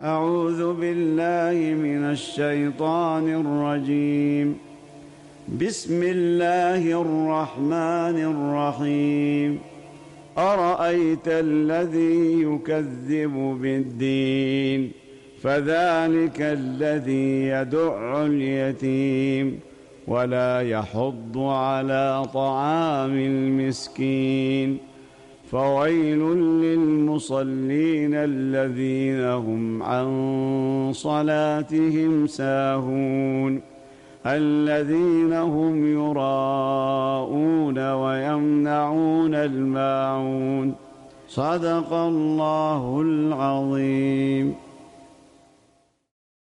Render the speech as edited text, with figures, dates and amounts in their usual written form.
أعوذ بالله من الشيطان الرجيم. بسم الله الرحمن الرحيم. أرأيت الذي يكذب بالدين فذلك الذي يدع اليتيم ولا يحض على طعام المسكين فويل للمصلين الذين هم عن صلاتهم ساهون الذين هم يراءون ويمنعون الماعون. صدق الله العظيم.